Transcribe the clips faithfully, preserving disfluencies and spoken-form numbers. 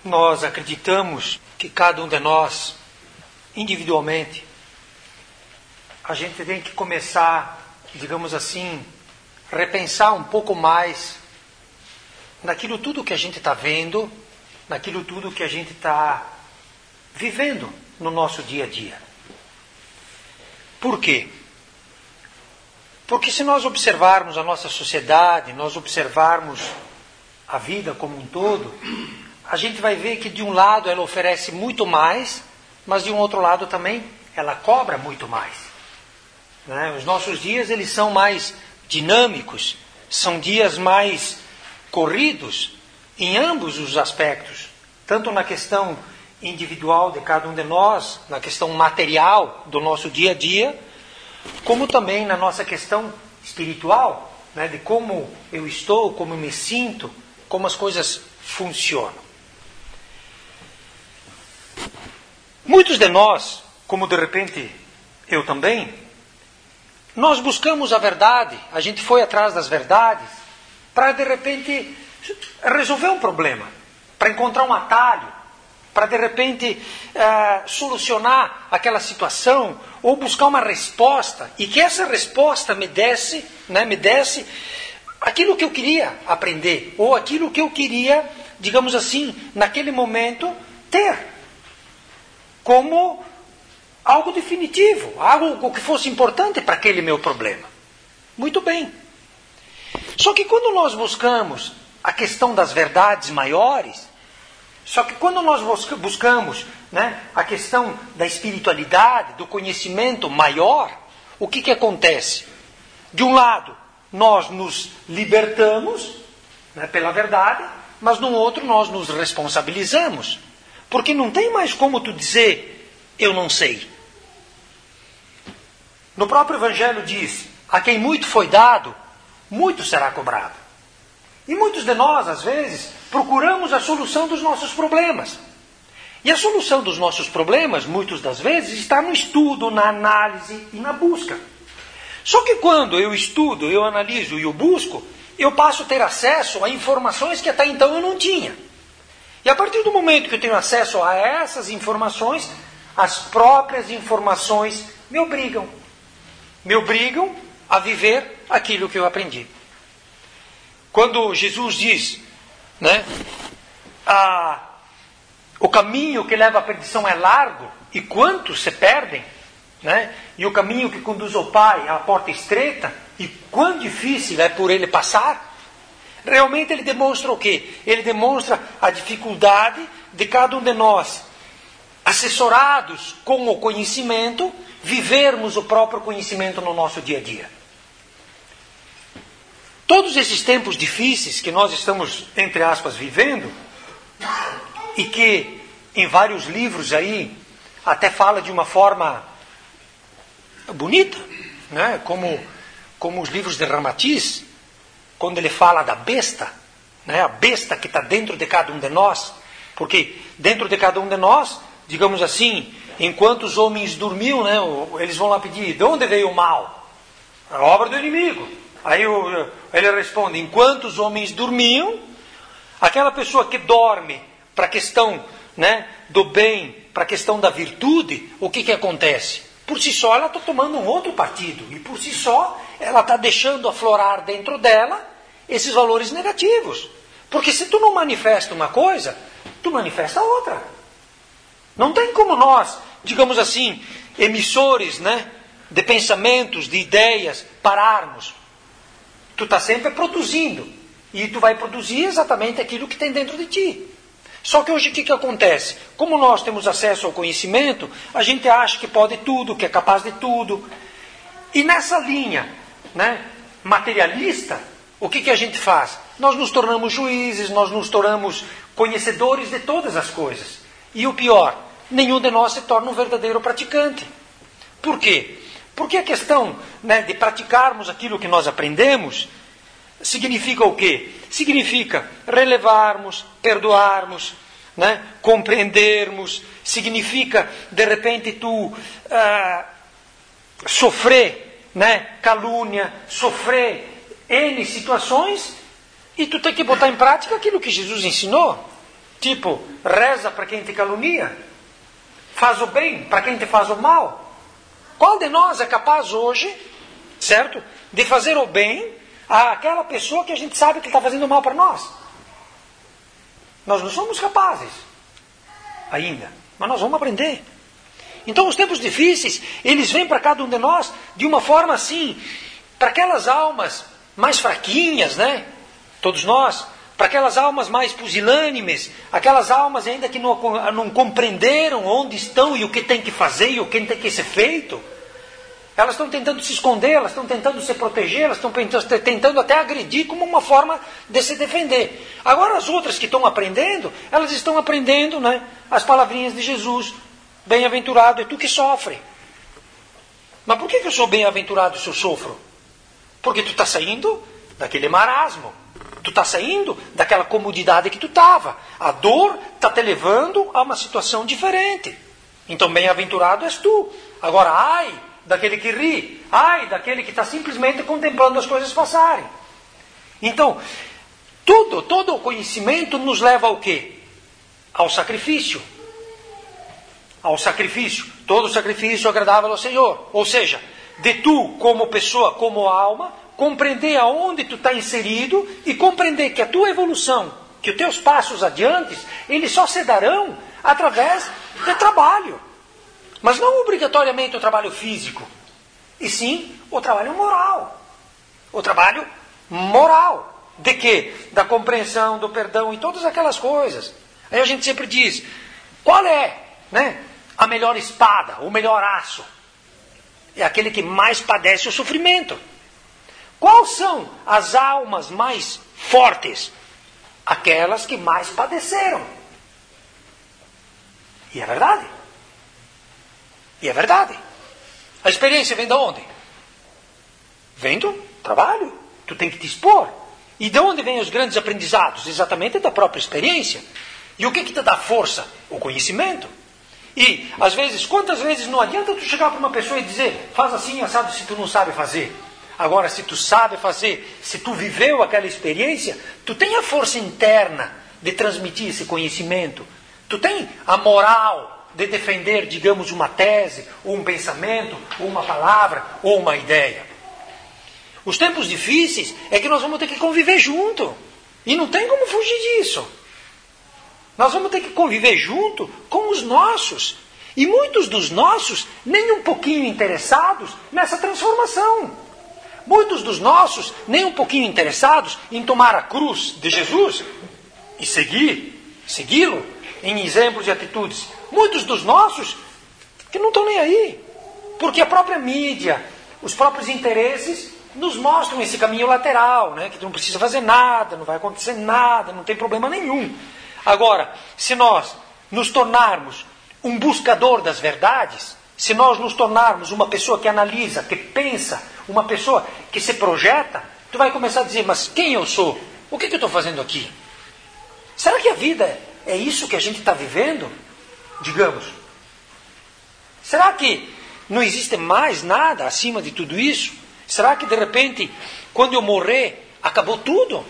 nós acreditamos que cada um de nós, individualmente, a gente tem que começar, digamos assim, repensar um pouco mais naquilo tudo que a gente está vendo, naquilo tudo que a gente está vivendo no nosso dia a dia. Por quê? Porque se nós observarmos a nossa sociedade, nós observarmos a vida como um todo, a gente vai ver que de um lado ela oferece muito mais, mas de um outro lado também ela cobra muito mais. Né? Os nossos dias eles são mais dinâmicos, são dias mais corridos em ambos os aspectos, tanto na questão individual de cada um de nós, na questão material do nosso dia a dia, como também na nossa questão espiritual, né, de como eu estou, como eu me sinto, como as coisas funcionam. Muitos de nós, como de repente eu também, nós buscamos a verdade, a gente foi atrás das verdades, para de repente resolver um problema, para encontrar um atalho, para de repente uh, solucionar aquela situação, ou buscar uma resposta, e que essa resposta me desse, né, me desse aquilo que eu queria aprender, ou aquilo que eu queria, digamos assim, naquele momento, ter, como algo definitivo, algo que fosse importante para aquele meu problema. Muito bem. Só que quando nós buscamos a questão das verdades maiores, só que quando nós buscamos, né, a questão da espiritualidade, do conhecimento maior, o que, que acontece? De um lado, nós nos libertamos, né, pela verdade, mas no outro nós nos responsabilizamos. Porque não tem mais como tu dizer, eu não sei. No próprio Evangelho diz, a quem muito foi dado, muito será cobrado. E muitos de nós, às vezes, procuramos a solução dos nossos problemas. E a solução dos nossos problemas, muitas das vezes, está no estudo, na análise e na busca. Só que quando eu estudo, eu analiso e eu busco, eu passo a ter acesso a informações que até então eu não tinha. E a partir do momento que eu tenho acesso a essas informações, as próprias informações me obrigam. Me obrigam a viver aquilo que eu aprendi. Quando Jesus diz, né, a, o caminho que leva à perdição é largo, e quantos se perdem, né, e o caminho que conduz ao Pai é a porta estreita, e quão difícil é por ele passar, realmente ele demonstra o quê? Ele demonstra a dificuldade de cada um de nós, assessorados com o conhecimento, vivermos o próprio conhecimento no nosso dia a dia. Todos esses tempos difíceis que nós estamos, entre aspas, vivendo, e que em vários livros aí até fala de uma forma bonita, né? como, como os livros de Ramatiz, quando ele fala da besta, né? A besta que está dentro de cada um de nós, porque dentro de cada um de nós, digamos assim, enquanto os homens dormiam, né? Eles vão lá pedir, de onde veio o mal? A obra do inimigo. Aí ele responde, enquanto os homens dormiam, aquela pessoa que dorme para a questão, né, do bem, para a questão da virtude, o que, que acontece? Por si só ela está tomando um outro partido, e por si só ela está deixando aflorar dentro dela esses valores negativos. Porque se tu não manifesta uma coisa, tu manifesta outra. Não tem como nós, digamos assim, emissores, né, de pensamentos, de ideias, pararmos. Tu está sempre produzindo. E tu vai produzir exatamente aquilo que tem dentro de ti. Só que hoje o que, que acontece? Como nós temos acesso ao conhecimento, a gente acha que pode tudo, que é capaz de tudo. E nessa linha, né, materialista, o que, que a gente faz? Nós nos tornamos juízes, nós nos tornamos conhecedores de todas as coisas. E o pior, nenhum de nós se torna um verdadeiro praticante. Por quê? Porque a questão, né, de praticarmos aquilo que nós aprendemos significa o quê? Significa relevarmos, perdoarmos, né, compreendermos, significa de repente tu uh, sofrer, né, calúnia, sofrer N situações, e tu tem que botar em prática aquilo que Jesus ensinou. Tipo, reza para quem te calunia, faz o bem para quem te faz o mal. Qual de nós é capaz hoje, certo, de fazer o bem àquela pessoa que a gente sabe que está fazendo mal para nós? Nós não somos capazes ainda, mas nós vamos aprender. Então os tempos difíceis, eles vêm para cada um de nós de uma forma assim, para aquelas almas mais fraquinhas, né? Todos nós, para aquelas almas mais pusilânimes, aquelas almas ainda que não, não compreenderam onde estão e o que tem que fazer e o que tem que ser feito. Elas estão tentando se esconder, elas estão tentando se proteger, elas estão tentando até agredir como uma forma de se defender. Agora as outras que estão aprendendo, elas estão aprendendo, né, as palavrinhas de Jesus. Bem-aventurado é tu que sofre. Mas por que eu sou bem-aventurado se eu sofro? Porque tu está saindo daquele marasmo. Tu está saindo daquela comodidade que tu estava. A dor está te levando a uma situação diferente. Então bem-aventurado és tu. Agora, ai daquele que ri, ai daquele que está simplesmente contemplando as coisas passarem. Então, tudo, todo o conhecimento nos leva ao quê? Ao sacrifício. Ao sacrifício. Todo sacrifício agradável ao Senhor. Ou seja, de tu como pessoa, como alma, compreender aonde tu está inserido e compreender que a tua evolução, que os teus passos adiante, eles só se darão através de trabalho. Mas não obrigatoriamente o trabalho físico, e sim o trabalho moral. O trabalho moral. De quê? Da compreensão, do perdão e todas aquelas coisas. Aí a gente sempre diz, qual é, né, a melhor espada, o melhor aço? É aquele que mais padece o sofrimento. Quais são as almas mais fortes? Aquelas que mais padeceram. E é verdade. E é verdade. A experiência vem de onde? Vem do trabalho. Tu tem que te expor. E de onde vêm os grandes aprendizados? Exatamente da própria experiência. E o que que te dá força? O conhecimento. E, às vezes, quantas vezes não adianta tu chegar para uma pessoa e dizer, faz assim, assado, se tu não sabe fazer. Agora, se tu sabe fazer, se tu viveu aquela experiência, tu tem a força interna de transmitir esse conhecimento. Tu tem a moral de defender, digamos, uma tese, ou um pensamento, ou uma palavra, ou uma ideia. Os tempos difíceis é que nós vamos ter que conviver junto. E não tem como fugir disso. Nós vamos ter que conviver junto com os nossos. E muitos dos nossos nem um pouquinho interessados nessa transformação. Muitos dos nossos nem um pouquinho interessados em tomar a cruz de Jesus e seguir, segui-lo em exemplos e atitudes. Muitos dos nossos que não estão nem aí. Porque a própria mídia, os próprios interesses nos mostram esse caminho lateral, né? Que tu não precisa fazer nada, não vai acontecer nada, não tem problema nenhum. Agora, se nós nos tornarmos um buscador das verdades, se nós nos tornarmos uma pessoa que analisa, que pensa, uma pessoa que se projeta, tu vai começar a dizer, mas quem eu sou? O que, que eu estou fazendo aqui? Será que a vida é isso que a gente está vivendo? Digamos. Será que não existe mais nada acima de tudo isso? Será que de repente, quando eu morrer, acabou tudo?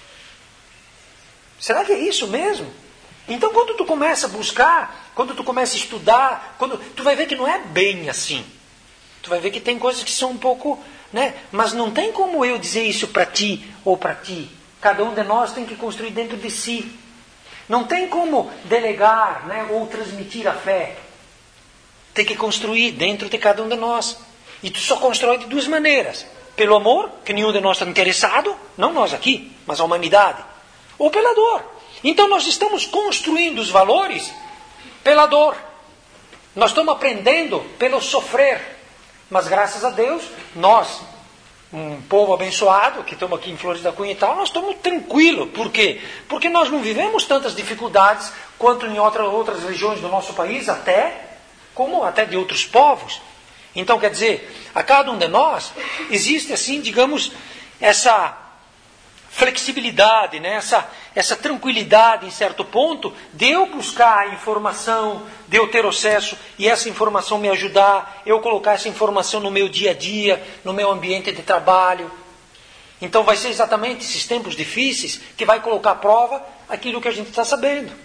Será que é isso mesmo? Então quando tu começa a buscar, quando tu começa a estudar, quando tu vai ver que não é bem assim. Tu vai ver que tem coisas que são um pouco, né? Mas não tem como eu dizer isso para ti ou para ti. Cada um de nós tem que construir dentro de si. Não tem como delegar, né, ou transmitir a fé. Tem que construir dentro de cada um de nós. E tu só constrói de duas maneiras. Pelo amor, que nenhum de nós está interessado, não nós aqui, mas a humanidade. Ou pela dor. Então nós estamos construindo os valores pela dor. Nós estamos aprendendo pelo sofrer. Mas graças a Deus, nós, um povo abençoado, que estamos aqui em Flores da Cunha e tal, nós estamos tranquilos. Por quê? Porque nós não vivemos tantas dificuldades quanto em outras, outras regiões do nosso país, até, como até de outros povos. Então, quer dizer, a cada um de nós existe assim, digamos, essa flexibilidade, né? essa, essa tranquilidade em certo ponto, de eu buscar a informação, de eu ter acesso e essa informação me ajudar, eu colocar essa informação no meu dia a dia, no meu ambiente de trabalho. Então vai ser exatamente esses tempos difíceis que vai colocar à prova aquilo que a gente está sabendo.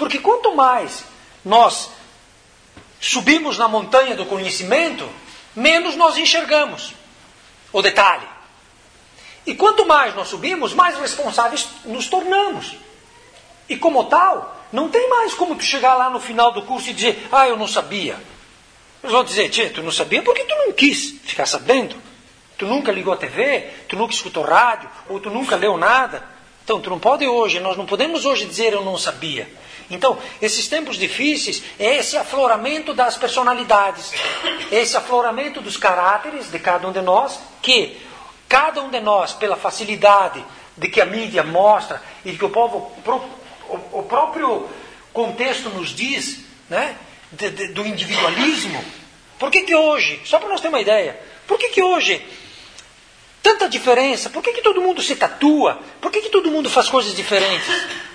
Porque quanto mais nós subimos na montanha do conhecimento, menos nós enxergamos o detalhe. E quanto mais nós subimos, mais responsáveis nos tornamos. E como tal, não tem mais como tu chegar lá no final do curso e dizer, ah, eu não sabia. Eles vão dizer, tchê, tu não sabia porque tu não quis ficar sabendo. Tu nunca ligou a T V, tu nunca escutou rádio, ou tu nunca leu nada. Então, tu não pode hoje, nós não podemos hoje dizer eu não sabia. Então, esses tempos difíceis é esse afloramento das personalidades, esse afloramento dos caráteres de cada um de nós, que cada um de nós, pela facilidade de que a mídia mostra e que o povo, o, o próprio contexto nos diz, né, de, de, do individualismo. Por que que hoje, só para nós ter uma ideia, por que que hoje tanta diferença? Por que que todo mundo se tatua? Por que que todo mundo faz coisas diferentes?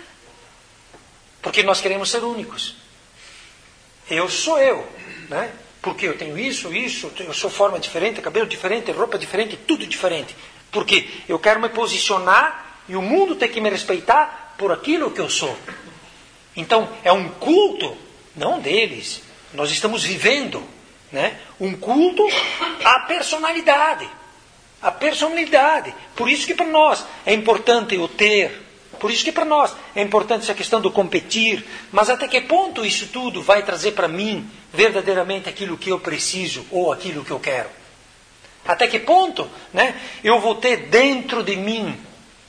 Porque nós queremos ser únicos. Eu sou eu, né? Porque eu tenho isso, isso, eu sou forma diferente, cabelo diferente, roupa diferente, tudo diferente. Porque eu quero me posicionar e o mundo tem que me respeitar por aquilo que eu sou. Então, é um culto, não deles. Nós estamos vivendo, né, um culto à personalidade. A personalidade. Por isso que para nós é importante o ter. Por isso que para nós é importante essa questão do competir. Mas até que ponto isso tudo vai trazer para mim verdadeiramente aquilo que eu preciso ou aquilo que eu quero? Até que ponto, né, eu vou ter dentro de mim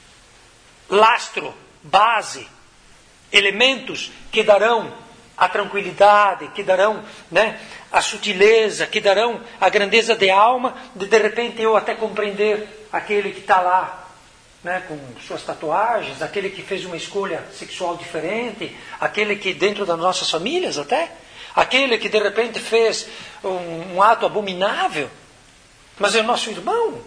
lastro, base, elementos que darão a tranquilidade, que darão, né, a sutileza, que darão a grandeza de alma, de de repente eu até compreender aquele que está lá, né, com suas tatuagens, aquele que fez uma escolha sexual diferente, aquele que dentro das nossas famílias até, aquele que de repente fez um, um ato abominável, mas é nosso irmão,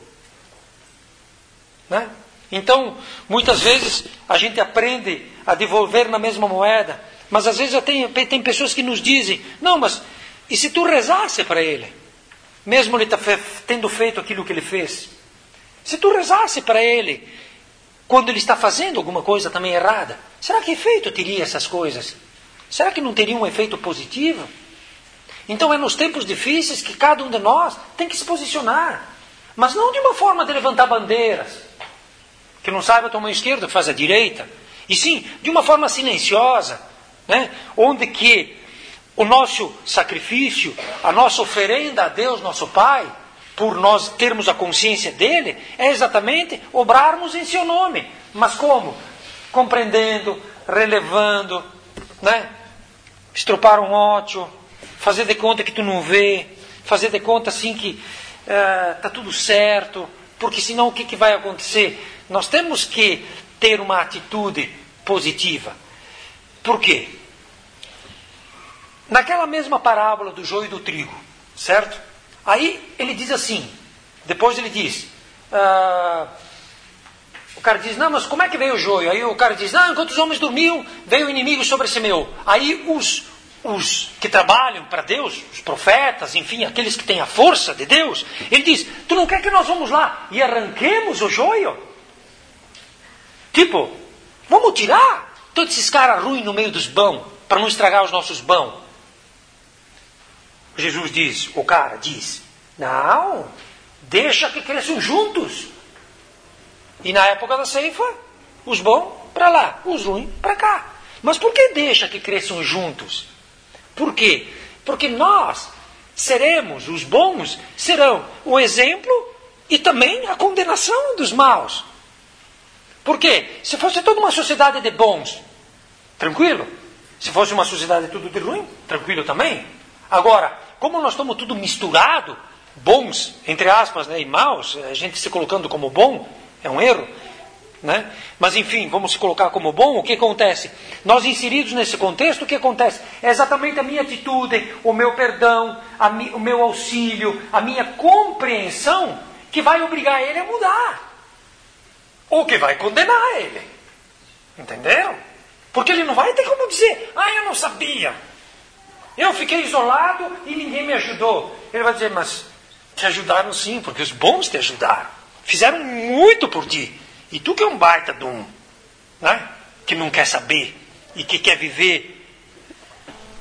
né? Então, muitas vezes a gente aprende a devolver na mesma moeda, mas às vezes tem, tem pessoas que nos dizem, não, mas e se tu rezasse para ele? Mesmo ele tá fe, tendo feito aquilo que ele fez. Se tu rezasse para ele, quando ele está fazendo alguma coisa também errada, será que efeito teria essas coisas? Será que não teria um efeito positivo? Então é nos tempos difíceis que cada um de nós tem que se posicionar. Mas não de uma forma de levantar bandeiras. Que não saiba tomar a esquerda, que faz a direita. E sim, de uma forma silenciosa, né? Onde que o nosso sacrifício, a nossa oferenda a Deus, nosso Pai, por nós termos a consciência dele, é exatamente obrarmos em seu nome. Mas como? Compreendendo, relevando, né? Estropar um ódio, fazer de conta que tu não vê, fazer de conta assim que está uh, tudo certo, porque senão o que, que vai acontecer? Nós temos que ter uma atitude positiva. Por quê? Naquela mesma parábola do joio e do trigo, certo? Aí ele diz assim, depois ele diz, uh, o cara diz, não, mas como é que veio o joio? Aí o cara diz, não, enquanto os homens dormiam, veio o inimigo sobre semeou. Aí os, os que trabalham para Deus, os profetas, enfim, aqueles que têm a força de Deus, ele diz, tu não quer que nós vamos lá e arranquemos o joio? Tipo, vamos tirar todos esses caras ruins no meio dos bons, para não estragar os nossos bons. Jesus diz, o cara diz, não, deixa que cresçam juntos. E na época da ceifa, os bons para lá, os ruins para cá. Mas por que deixa que cresçam juntos? Por quê? Porque nós seremos, os bons serão o exemplo e também a condenação dos maus. Por quê? Se fosse toda uma sociedade de bons, tranquilo. Se fosse uma sociedade tudo de ruim, tranquilo também. Agora, como nós estamos tudo misturado, bons, entre aspas, né, e maus, a gente se colocando como bom, é um erro, né? Mas enfim, vamos se colocar como bom, o que acontece? Nós inseridos nesse contexto, o que acontece? É exatamente a minha atitude, o meu perdão, a mi, o meu auxílio, a minha compreensão, que vai obrigar ele a mudar. Ou que vai condenar ele. Entenderam? Porque ele não vai ter como dizer, ah, eu não sabia. Eu fiquei isolado e ninguém me ajudou. Ele vai dizer, mas te ajudaram sim, porque os bons te ajudaram. Fizeram muito por ti. E tu que é um baita de um, né? Que não quer saber e que quer viver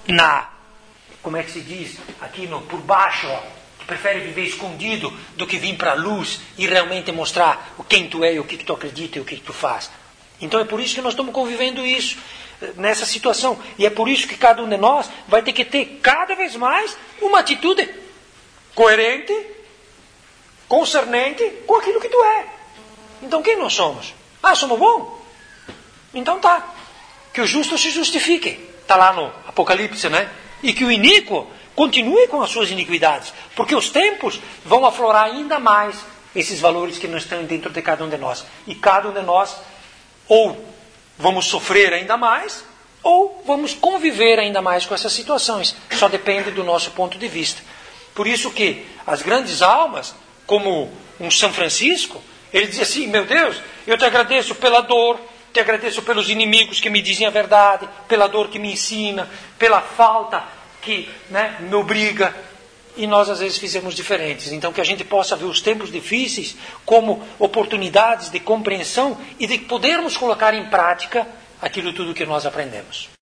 na, como é que se diz, aqui no, por baixo, ó, que prefere viver escondido do que vir para a luz e realmente mostrar quem tu é, e o que, que tu acredita e o que, que tu faz. Então é por isso que nós estamos convivendo isso, nessa situação. E é por isso que cada um de nós vai ter que ter cada vez mais uma atitude coerente, concernente com aquilo que tu é. Então quem nós somos? Ah, somos bons? Então tá. Que o justo se justifique. Está lá no Apocalipse, né? E que o iníquo continue com as suas iniquidades. Porque os tempos vão aflorar ainda mais esses valores que não estão dentro de cada um de nós. E cada um de nós, ou vamos sofrer ainda mais, ou vamos conviver ainda mais com essas situações. Só depende do nosso ponto de vista. Por isso que as grandes almas, como um São Francisco, ele diz assim, meu Deus, eu te agradeço pela dor, te agradeço pelos inimigos que me dizem a verdade, pela dor que me ensina, pela falta que, né, me obriga. E nós às vezes fizemos diferentes. Então que a gente possa ver os tempos difíceis como oportunidades de compreensão e de podermos colocar em prática aquilo tudo que nós aprendemos.